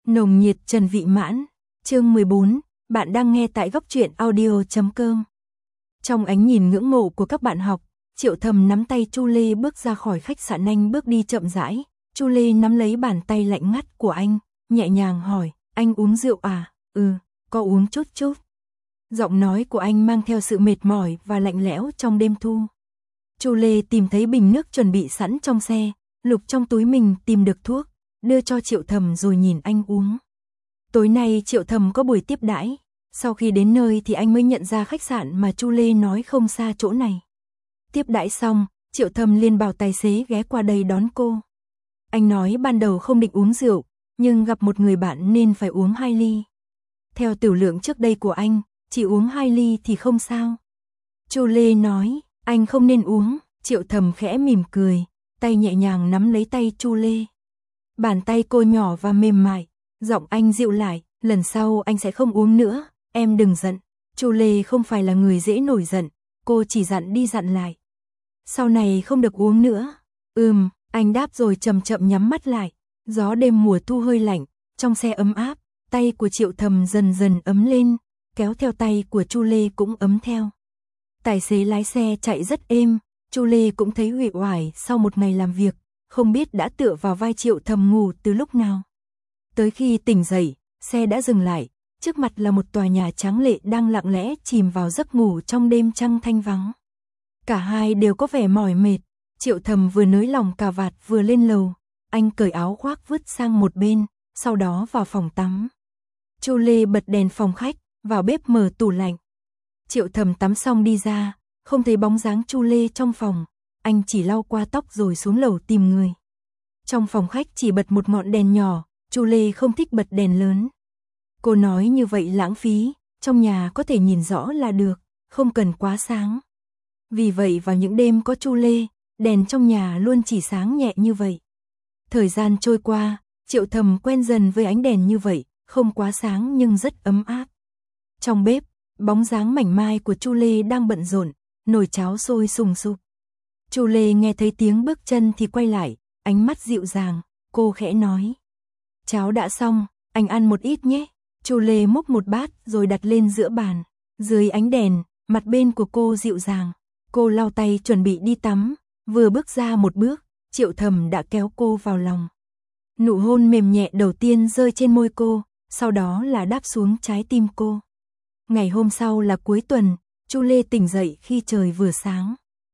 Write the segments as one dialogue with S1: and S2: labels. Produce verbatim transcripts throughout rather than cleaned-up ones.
S1: Nồng nhiệt trần vị mãn, chương mười bốn, bạn đang nghe tại góc truyện audio chấm com. Trong ánh nhìn ngưỡng mộ của các bạn học, Triệu Thầm nắm tay Chu Lê bước ra khỏi khách sạn, anh bước đi chậm rãi. Chu Lê nắm lấy bàn tay lạnh ngắt của anh, nhẹ nhàng hỏi, anh uống rượu à? Ừ, có uống chút chút. Giọng nói của anh mang theo sự mệt mỏi và lạnh lẽo trong đêm thu. Chu Lê tìm thấy bình nước chuẩn bị sẵn trong xe, lục trong túi mình tìm được thuốc, đưa cho Triệu Thầm rồi nhìn anh uống. Tối nay Triệu Thầm có buổi tiếp đãi, sau khi đến nơi thì anh mới nhận ra khách sạn mà Chu Lê nói không xa chỗ này. Tiếp đãi xong, Triệu Thầm liền bảo tài xế ghé qua đây đón cô. Anh nói ban đầu không định uống rượu, nhưng gặp một người bạn nên phải uống hai ly. Theo tiểu lượng trước đây của anh, chỉ uống hai ly thì không sao. Chu Lê nói, anh không nên uống. Triệu Thầm khẽ mỉm cười, tay nhẹ nhàng nắm lấy tay Chu Lê. Bàn tay cô nhỏ và mềm mại, giọng anh dịu lại, lần sau anh sẽ không uống nữa, em đừng giận. Chu Lê không phải là người dễ nổi giận, cô chỉ dặn đi dặn lại. Sau này không được uống nữa. Ừm, anh đáp rồi chậm chậm nhắm mắt lại. Gió đêm mùa thu hơi lạnh, trong xe ấm áp, tay của Triệu Thầm dần dần ấm lên, kéo theo tay của Chu Lê cũng ấm theo. Tài xế lái xe chạy rất êm, Chu Lê cũng thấy uể oải sau một ngày làm việc, không biết đã tựa vào vai Triệu Thầm ngủ từ lúc nào. Tới khi tỉnh dậy, xe đã dừng lại, trước mặt là một tòa nhà tráng lệ đang lặng lẽ chìm vào giấc ngủ trong đêm trăng thanh vắng. Cả hai đều có vẻ mỏi mệt, Triệu Thầm vừa nới lỏng cà vạt vừa lên lầu, anh cởi áo khoác vứt sang một bên, sau đó vào phòng tắm. Chu Lê bật đèn phòng khách, vào bếp mở tủ lạnh. Triệu Thầm tắm xong đi ra, không thấy bóng dáng Chu Lê trong phòng, anh chỉ lau qua tóc rồi xuống lầu tìm người. Trong phòng khách chỉ bật một ngọn đèn nhỏ, Chu Lê không thích bật đèn lớn. Cô nói như vậy lãng phí, trong nhà có thể nhìn rõ là được, không cần quá sáng. Vì vậy vào những đêm có Chu Lê, đèn trong nhà luôn chỉ sáng nhẹ như vậy. Thời gian trôi qua, Triệu Thầm quen dần với ánh đèn như vậy, không quá sáng nhưng rất ấm áp. Trong bếp, bóng dáng mảnh mai của Chu Lê đang bận rộn, nồi cháo sôi sùng sục. Chu Lê nghe thấy tiếng bước chân thì quay lại, ánh mắt dịu dàng, cô khẽ nói. Cháo đã xong, anh ăn một ít nhé. Chu Lê múc một bát rồi đặt lên giữa bàn. Dưới ánh đèn, mặt bên của cô dịu dàng. Cô lau tay chuẩn bị đi tắm, vừa bước ra một bước, Triệu Thầm đã kéo cô vào lòng. Nụ hôn mềm nhẹ đầu tiên rơi trên môi cô, sau đó là đáp xuống trái tim cô. Ngày hôm sau là cuối tuần, Chu Lê tỉnh dậy khi trời vừa sáng.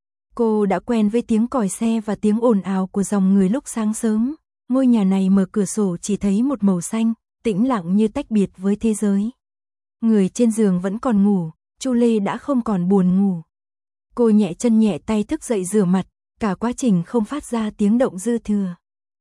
S1: Cô đã quen với tiếng còi xe và tiếng ồn ào của dòng người lúc sáng sớm. Ngôi nhà này mở cửa sổ chỉ thấy một màu xanh, tĩnh lặng như tách biệt với thế giới. Người trên giường vẫn còn ngủ, Chu Lê đã không còn buồn ngủ. Cô nhẹ chân nhẹ tay thức dậy rửa mặt, cả quá trình không phát ra tiếng động dư thừa.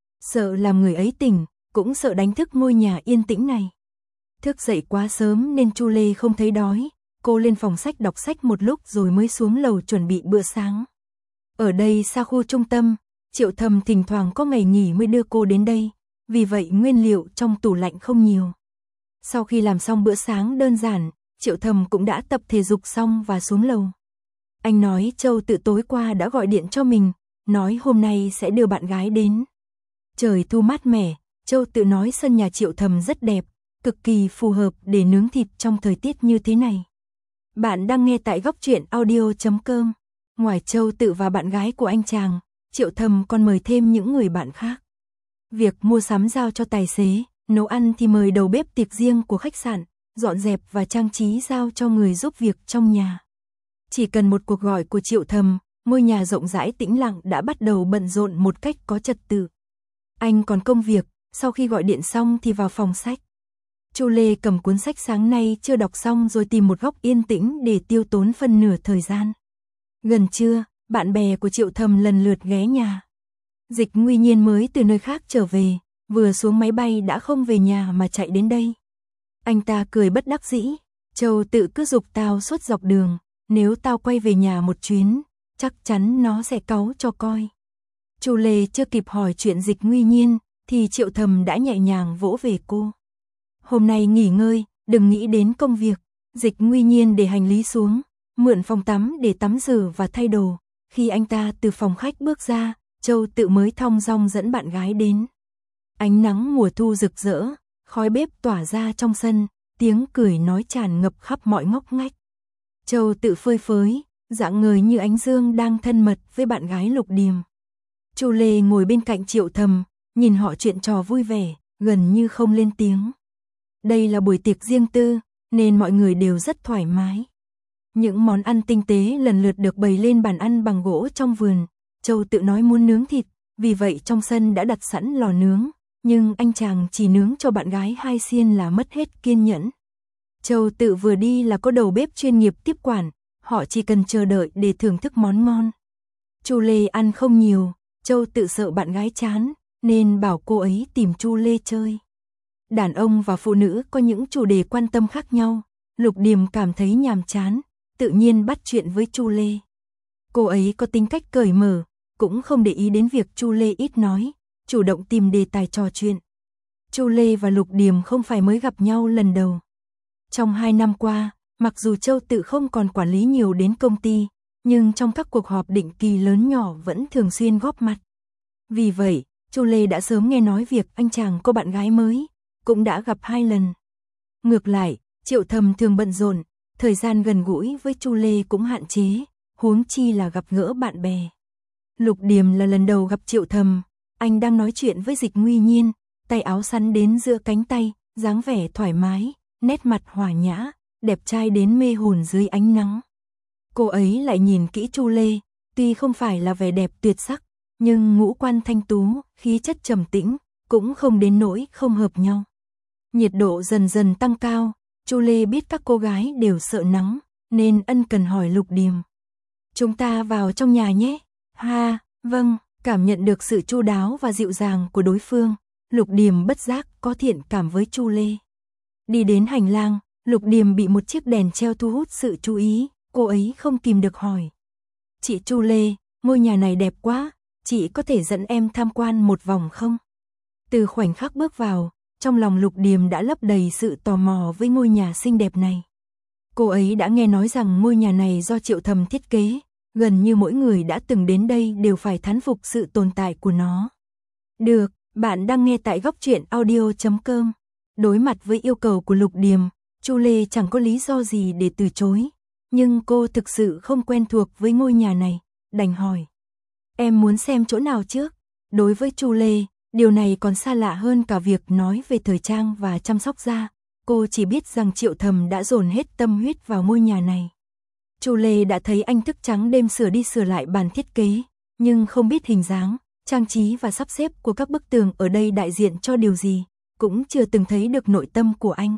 S1: Sợ làm người ấy tỉnh, cũng sợ đánh thức ngôi nhà yên tĩnh này. Thức dậy quá sớm nên Chu Lê không thấy đói, cô lên phòng sách đọc sách một lúc rồi mới xuống lầu chuẩn bị bữa sáng. Ở đây xa khu trung tâm, Triệu Thầm thỉnh thoảng có ngày nghỉ mới đưa cô đến đây, vì vậy nguyên liệu trong tủ lạnh không nhiều. Sau khi làm xong bữa sáng đơn giản, Triệu Thầm cũng đã tập thể dục xong và xuống lầu. Anh nói Châu Tự tối qua đã gọi điện cho mình, nói hôm nay sẽ đưa bạn gái đến. Trời thu mát mẻ, Châu Tự nói sân nhà Triệu Thầm rất đẹp, cực kỳ phù hợp để nướng thịt trong thời tiết như thế này. Bạn đang nghe tại góc truyện audio chấm com. Ngoài Châu Tự và bạn gái của anh chàng, Triệu Thầm còn mời thêm những người bạn khác. Việc mua sắm giao cho tài xế, nấu ăn thì mời đầu bếp tiệc riêng của khách sạn, dọn dẹp và trang trí giao cho người giúp việc trong nhà. Chỉ cần một cuộc gọi của Triệu Thầm, ngôi nhà rộng rãi tĩnh lặng đã bắt đầu bận rộn một cách có trật tự. Anh còn công việc, sau khi gọi điện xong thì vào phòng sách. Chu Lê cầm cuốn sách sáng nay chưa đọc xong rồi tìm một góc yên tĩnh để tiêu tốn phân nửa thời gian. Gần trưa, bạn bè của Triệu Thầm lần lượt ghé nhà. Dịch Nguy Nhiên mới từ nơi khác trở về, vừa xuống máy bay đã không về nhà mà chạy đến đây. Anh ta cười bất đắc dĩ, Châu Tự cứ giục tao suốt dọc đường, nếu tao quay về nhà một chuyến, chắc chắn nó sẽ cáu cho coi. Chu Lê chưa kịp hỏi chuyện Dịch Nguy Nhiên, thì Triệu Thầm đã nhẹ nhàng vỗ về cô. Hôm nay nghỉ ngơi, đừng nghĩ đến công việc. Dịch Nguy Nhiên để hành lý xuống, mượn phòng tắm để tắm rửa và thay đồ. Khi anh ta từ phòng khách bước ra, Châu Tự mới thong dong dẫn bạn gái đến. Ánh nắng mùa thu rực rỡ, khói bếp tỏa ra trong sân, tiếng cười nói tràn ngập khắp mọi ngóc ngách. Châu Tự phơi phới, dạng người như ánh dương đang thân mật với bạn gái Lục Điềm. Chu Lê ngồi bên cạnh Triệu Thầm, nhìn họ chuyện trò vui vẻ, gần như không lên tiếng. Đây là buổi tiệc riêng tư, nên mọi người đều rất thoải mái. Những món ăn tinh tế lần lượt được bày lên bàn ăn bằng gỗ trong vườn. Châu Tự nói muốn nướng thịt, vì vậy trong sân đã đặt sẵn lò nướng, nhưng anh chàng chỉ nướng cho bạn gái hai xiên là mất hết kiên nhẫn. Châu Tự vừa đi là có đầu bếp chuyên nghiệp tiếp quản, họ chỉ cần chờ đợi để thưởng thức món ngon. Chu Lê ăn không nhiều, Châu Tự sợ bạn gái chán, nên bảo cô ấy tìm Chu Lê chơi. Đàn ông và phụ nữ có những chủ đề quan tâm khác nhau, Lục Điềm cảm thấy nhàm chán, tự nhiên bắt chuyện với Chu Lê. Cô ấy có tính cách cởi mở, cũng không để ý đến việc Chu Lê ít nói, chủ động tìm đề tài trò chuyện. Chu Lê và Lục Điềm không phải mới gặp nhau lần đầu. Trong hai năm qua, mặc dù Châu Tự không còn quản lý nhiều đến công ty, nhưng trong các cuộc họp định kỳ lớn nhỏ vẫn thường xuyên góp mặt. Vì vậy, Chu Lê đã sớm nghe nói việc anh chàng có bạn gái mới, cũng đã gặp hai lần. Ngược lại, Triệu Thầm thường bận rộn, thời gian gần gũi với Chu Lê cũng hạn chế, huống chi là gặp gỡ bạn bè. Lục Điềm là lần đầu gặp Triệu Thầm, anh đang nói chuyện với Dịch Nguy Nhiên, tay áo sắn đến giữa cánh tay, dáng vẻ thoải mái, nét mặt hòa nhã, đẹp trai đến mê hồn dưới ánh nắng. Cô ấy lại nhìn kỹ Chu Lê, tuy không phải là vẻ đẹp tuyệt sắc, nhưng ngũ quan thanh tú, khí chất trầm tĩnh, cũng không đến nỗi không hợp nhau. Nhiệt độ dần dần tăng cao, Chu Lê biết các cô gái đều sợ nắng, nên ân cần hỏi Lục Điềm. Chúng ta vào trong nhà nhé. Ha, vâng, cảm nhận được sự chu đáo và dịu dàng của đối phương, Lục Điềm bất giác có thiện cảm với Chu Lê. Đi đến hành lang, Lục Điềm bị một chiếc đèn treo thu hút sự chú ý, cô ấy không kìm được hỏi. Chị Chu Lê, ngôi nhà này đẹp quá, chị có thể dẫn em tham quan một vòng không? Từ khoảnh khắc bước vào, trong lòng Lục Điềm đã lấp đầy sự tò mò với ngôi nhà xinh đẹp này. Cô ấy đã nghe nói rằng ngôi nhà này do Triệu Thầm thiết kế, gần như mỗi người đã từng đến đây đều phải thán phục sự tồn tại của nó. Được, bạn đang nghe tại góc truyện audio chấm com. Đối mặt với yêu cầu của Lục Điềm, Chu Lê chẳng có lý do gì để từ chối, nhưng cô thực sự không quen thuộc với ngôi nhà này, đành hỏi. Em muốn xem chỗ nào trước? Đối với Chu Lê, điều này còn xa lạ hơn cả việc nói về thời trang và chăm sóc da. Cô chỉ biết rằng Triệu Thầm đã dồn hết tâm huyết vào ngôi nhà này. Chu Lê đã thấy anh thức trắng đêm sửa đi sửa lại bàn thiết kế, nhưng không biết hình dáng, trang trí và sắp xếp của các bức tường ở đây đại diện cho điều gì, cũng chưa từng thấy được nội tâm của anh.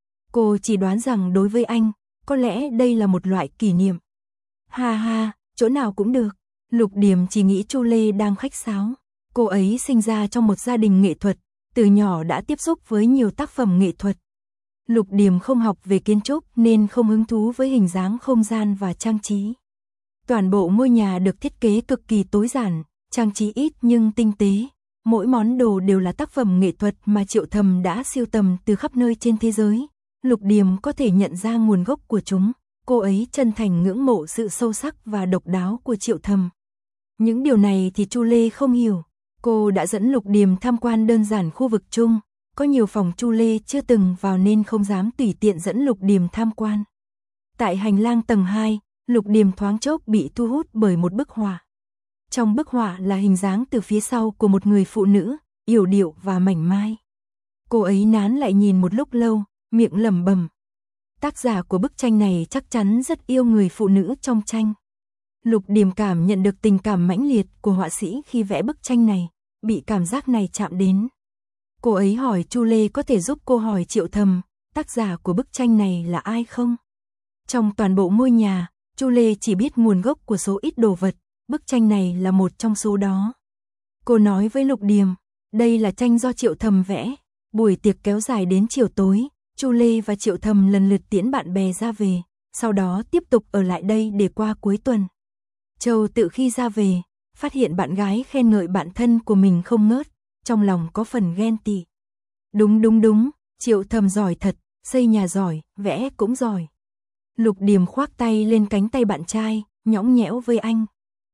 S1: Cô chỉ đoán rằng đối với anh, có lẽ đây là một loại kỷ niệm. Ha ha, chỗ nào cũng được. Lục Điềm chỉ nghĩ Chu Lê đang khách sáo. Cô ấy sinh ra trong một gia đình nghệ thuật, từ nhỏ đã tiếp xúc với nhiều tác phẩm nghệ thuật. Lục Điềm không học về kiến trúc nên không hứng thú với hình dáng không gian và trang trí. Toàn bộ ngôi nhà được thiết kế cực kỳ tối giản, trang trí ít nhưng tinh tế. Mỗi món đồ đều là tác phẩm nghệ thuật mà Triệu Thầm đã sưu tầm từ khắp nơi trên thế giới. Lục Điềm có thể nhận ra nguồn gốc của chúng. Cô ấy chân thành ngưỡng mộ sự sâu sắc và độc đáo của Triệu Thầm. Những điều này thì Chu Lê không hiểu. Cô đã dẫn Lục Điềm tham quan đơn giản khu vực chung. Có nhiều phòng Chu Lê chưa từng vào nên không dám tùy tiện dẫn Lục Điềm tham quan. Tại hành lang tầng hai, Lục Điềm thoáng chốc bị thu hút bởi một bức họa. Trong bức họa là hình dáng từ phía sau của một người phụ nữ, yểu điệu và mảnh mai. Cô ấy nán lại nhìn một lúc lâu, miệng lẩm bẩm. Tác giả của bức tranh này chắc chắn rất yêu người phụ nữ trong tranh. Lục Điềm cảm nhận được tình cảm mãnh liệt của họa sĩ khi vẽ bức tranh này, bị cảm giác này chạm đến. Cô ấy hỏi Chu Lê có thể giúp cô hỏi Triệu Thầm, tác giả của bức tranh này là ai không? Trong toàn bộ ngôi nhà, Chu Lê chỉ biết nguồn gốc của số ít đồ vật, bức tranh này là một trong số đó. Cô nói với Lục Điềm, đây là tranh do Triệu Thầm vẽ. Buổi tiệc kéo dài đến chiều tối, Chu Lê và Triệu Thầm lần lượt tiễn bạn bè ra về, sau đó tiếp tục ở lại đây để qua cuối tuần. Châu Tự khi ra về, phát hiện bạn gái khen ngợi bạn thân của mình không ngớt, trong lòng có phần ghen tị. Đúng đúng đúng, Triệu Thầm giỏi thật, xây nhà giỏi, vẽ cũng giỏi. Lục Điềm khoác tay lên cánh tay bạn trai, nhõng nhẽo với anh.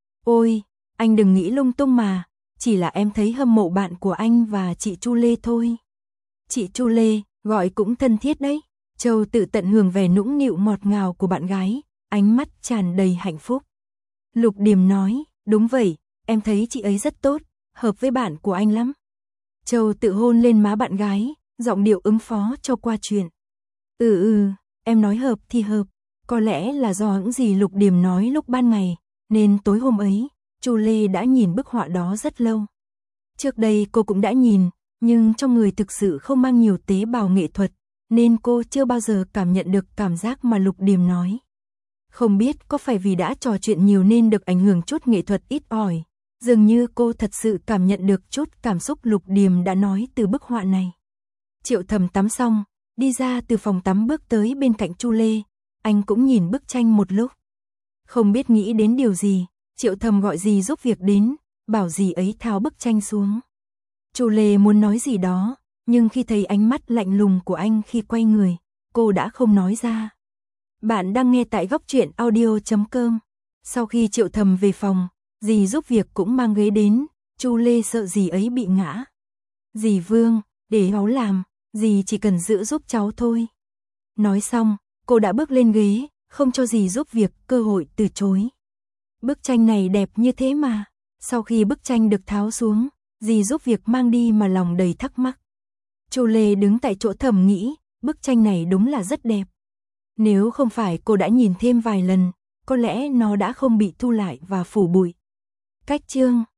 S1: Ôi, anh đừng nghĩ lung tung mà, chỉ là em thấy hâm mộ bạn của anh và chị Chu Lê thôi. Chị Chu Lê, gọi cũng thân thiết đấy. Châu tự tận hưởng vẻ nũng nịu ngọt ngào của bạn gái, ánh mắt tràn đầy hạnh phúc. Lục Điềm nói, đúng vậy, em thấy chị ấy rất tốt, hợp với bạn của anh lắm. Châu tự hôn lên má bạn gái, giọng điệu ứng phó cho qua chuyện. Ừ ừ, em nói hợp thì hợp, có lẽ là do những gì Lục Điềm nói lúc ban ngày, nên tối hôm ấy, Chu Lê đã nhìn bức họa đó rất lâu. Trước đây cô cũng đã nhìn, nhưng trong người thực sự không mang nhiều tế bào nghệ thuật, nên cô chưa bao giờ cảm nhận được cảm giác mà Lục Điềm nói. Không biết có phải vì đã trò chuyện nhiều nên được ảnh hưởng chút nghệ thuật ít ỏi, dường như cô thật sự cảm nhận được chút cảm xúc Lục Điềm đã nói từ bức họa này. Triệu Thầm tắm xong, đi ra từ phòng tắm bước tới bên cạnh Chu Lê, anh cũng nhìn bức tranh một lúc. Không biết nghĩ đến điều gì, Triệu Thầm gọi dì giúp việc đến, bảo dì ấy tháo bức tranh xuống. Chu Lê muốn nói gì đó, nhưng khi thấy ánh mắt lạnh lùng của anh khi quay người, cô đã không nói ra. Bạn đang nghe tại góc truyện audio chấm com. Sau khi Triệu Thầm về phòng, dì giúp việc cũng mang ghế đến, Chu Lê sợ dì ấy bị ngã. Dì Vương, để cháu làm, dì chỉ cần giữ giúp cháu thôi. Nói xong, cô đã bước lên ghế, không cho dì giúp việc cơ hội từ chối. Bức tranh này đẹp như thế mà. Sau khi bức tranh được tháo xuống, dì giúp việc mang đi mà lòng đầy thắc mắc. Chu Lê đứng tại chỗ thầm nghĩ, bức tranh này đúng là rất đẹp. Nếu không phải cô đã nhìn thêm vài lần, có lẽ nó đã không bị thu lại và phủ bụi. Cách chương